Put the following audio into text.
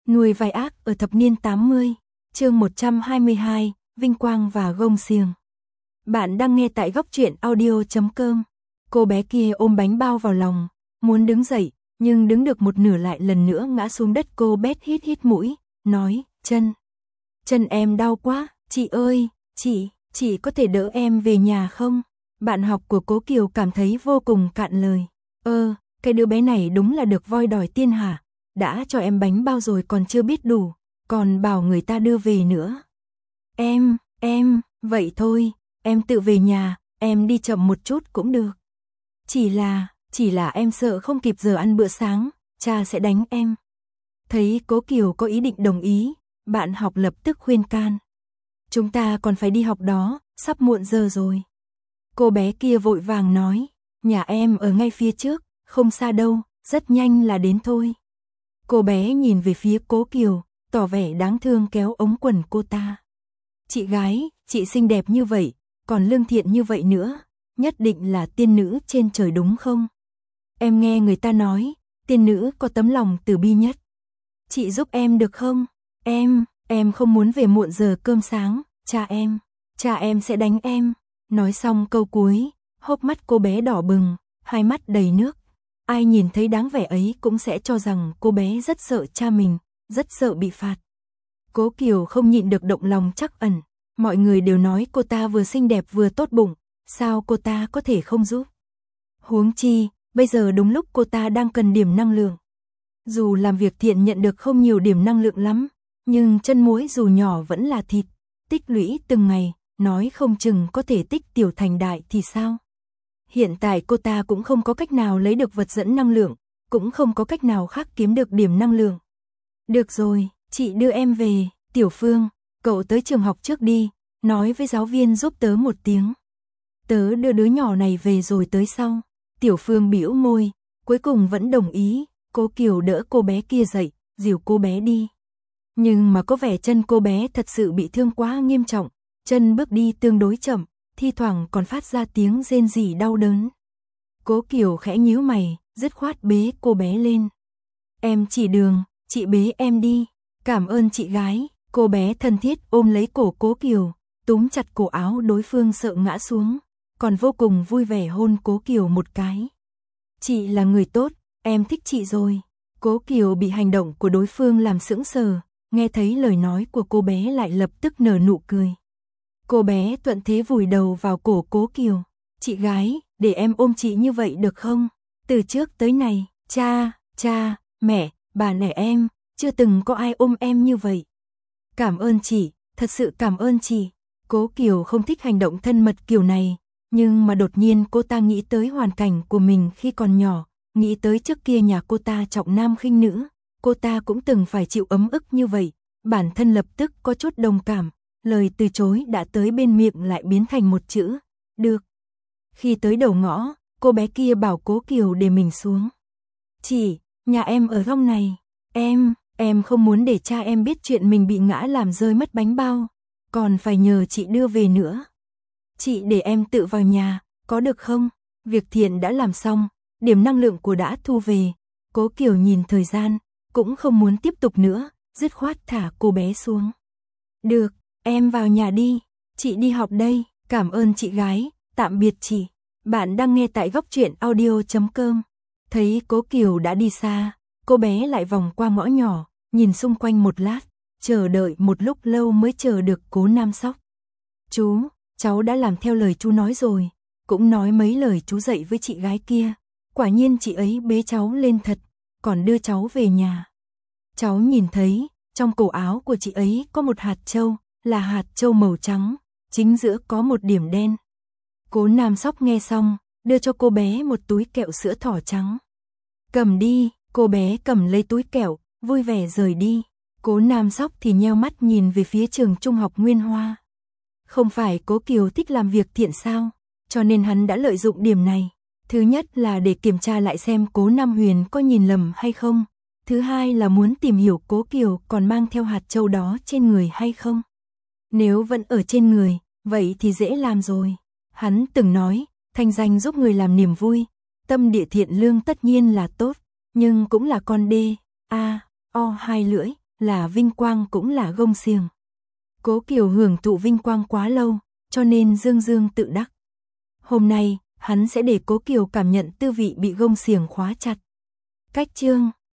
Nuôi vai ác ở thập niên 80, chương 122, Vinh Quang và Gông Xiềng. Bạn đang nghe tại góc truyện audio.com. Cô bé kia ôm bánh bao vào lòng, muốn đứng dậy, nhưng đứng được một nửa lại lần nữa ngã xuống đất. Cô bé hít mũi, nói, chân em đau quá, chị ơi, chị có thể đỡ em về nhà không? Bạn học của Cố Kiều cảm thấy vô cùng cạn lời. Cái đứa bé này đúng là được voi đòi tiên hả? Đã cho em bánh bao rồi còn chưa biết đủ, còn bảo người ta đưa về nữa. Em, vậy thôi, em tự về nhà, em đi chậm một chút cũng được. Chỉ là em sợ không kịp giờ ăn bữa sáng, cha sẽ đánh em. Thấy Cố Kiều có ý định đồng ý, bạn học lập tức khuyên can. Chúng ta còn phải đi học đó, sắp muộn giờ rồi. Cô bé kia vội vàng nói, nhà em ở ngay phía trước, không xa đâu, rất nhanh là đến thôi. Cô bé nhìn về phía Cố Kiều, tỏ vẻ đáng thương kéo ống quần cô ta. Chị gái, chị xinh đẹp như vậy, còn lương thiện như vậy nữa, nhất định là tiên nữ trên trời đúng không? Em nghe người ta nói, tiên nữ có tấm lòng từ bi nhất. Chị giúp em được không? Em không muốn về muộn giờ cơm sáng, cha em sẽ đánh em. Nói xong câu cuối, hốc mắt cô bé đỏ bừng, hai mắt đầy nước. Ai nhìn thấy dáng vẻ ấy cũng sẽ cho rằng cô bé rất sợ cha mình, rất sợ bị phạt. Cố Kiều không nhịn được động lòng trắc ẩn, mọi người đều nói cô ta vừa xinh đẹp vừa tốt bụng, sao cô ta có thể không giúp? Huống chi, bây giờ đúng lúc cô ta đang cần điểm năng lượng. Dù làm việc thiện nhận được không nhiều điểm năng lượng lắm, nhưng chân muối dù nhỏ vẫn là thịt, tích lũy từng ngày, nói không chừng có thể tích tiểu thành đại thì sao? Hiện tại cô ta cũng không có cách nào lấy được vật dẫn năng lượng, cũng không có cách nào khác kiếm được điểm năng lượng. Được rồi, chị đưa em về, Tiểu Phương, cậu tới trường học trước đi, nói với giáo viên giúp tớ một tiếng. Tớ đưa đứa nhỏ này về rồi tới sau. Tiểu Phương bĩu môi, cuối cùng vẫn đồng ý. Cố Kiều đỡ cô bé kia dậy, dìu cô bé đi. Nhưng mà có vẻ chân cô bé thật sự bị thương quá nghiêm trọng, chân bước đi tương đối chậm, thi thoảng còn phát ra tiếng rên rỉ đau đớn. Cố Kiều khẽ nhíu mày, dứt khoát bế cô bé lên. Em chỉ đường, chị bế em đi. Cảm ơn chị gái. Cô bé thân thiết ôm lấy cổ Cố Kiều, túm chặt cổ áo đối phương sợ ngã xuống, còn vô cùng vui vẻ hôn Cố Kiều một cái. Chị là người tốt, em thích chị rồi. Cố Kiều bị hành động của đối phương làm sững sờ, nghe thấy lời nói của cô bé lại lập tức nở nụ cười. Cô bé thuận thế vùi đầu vào cổ Cố Kiều. Chị gái, để em ôm chị như vậy được không? Từ trước tới nay, cha, mẹ, bà nể em, chưa từng có ai ôm em như vậy. Cảm ơn chị, thật sự cảm ơn chị. Cố Kiều không thích hành động thân mật kiểu này, nhưng mà đột nhiên cô ta nghĩ tới hoàn cảnh của mình khi còn nhỏ, nghĩ tới trước kia nhà cô ta trọng nam khinh nữ, cô ta cũng từng phải chịu ấm ức như vậy, bản thân lập tức có chút đồng cảm, lời từ chối đã tới bên miệng lại biến thành một chữ, được. Khi tới đầu ngõ, cô bé kia bảo Cố Kiều để mình xuống. Chị, nhà em ở góc này, em không muốn để cha em biết chuyện mình bị ngã làm rơi mất bánh bao, còn phải nhờ chị đưa về nữa. Chị để em tự vào nhà, có được không? Việc thiện đã làm xong, điểm năng lượng của đã thu về. Cố Kiều nhìn thời gian, cũng không muốn tiếp tục nữa, dứt khoát thả cô bé xuống. Được, em vào nhà đi, chị đi học đây, cảm ơn chị gái, tạm biệt chị. Bạn đang nghe tại góc truyện audio.com. Thấy Cố Kiều đã đi xa, cô bé lại vòng qua ngõ nhỏ, nhìn xung quanh một lát, chờ đợi một lúc lâu mới chờ được Cố Nam Sóc. Chú, cháu đã làm theo lời chú nói rồi, cũng nói mấy lời chú dạy với chị gái kia. Quả nhiên chị ấy bế cháu lên thật, còn đưa cháu về nhà. Cháu nhìn thấy, trong cổ áo của chị ấy có một hạt châu, là hạt châu màu trắng, chính giữa có một điểm đen. Cố Nam Sóc nghe xong, đưa cho cô bé một túi kẹo sữa thỏ trắng. Cầm đi, cô bé cầm lấy túi kẹo, vui vẻ rời đi. Cố Nam Sóc thì nheo mắt nhìn về phía trường trung học Nguyên Hoa. Không phải Cố Kiều thích làm việc thiện sao, cho nên hắn đã lợi dụng điểm này. Thứ nhất là để kiểm tra lại xem Cố Nam Huyền có nhìn lầm hay không. Thứ hai là muốn tìm hiểu Cố Kiều còn mang theo hạt châu đó trên người hay không. Nếu vẫn ở trên người, vậy thì dễ làm rồi. Hắn từng nói, thanh danh giúp người làm niềm vui, tâm địa thiện lương tất nhiên là tốt, nhưng cũng là con đê, o hai lưỡi, là vinh quang cũng là gông xiềng. Cố Kiều hưởng thụ vinh quang quá lâu, cho nên dương dương tự đắc. Hôm nay, hắn sẽ để Cố Kiều cảm nhận tư vị bị gông xiềng khóa chặt. Cách chương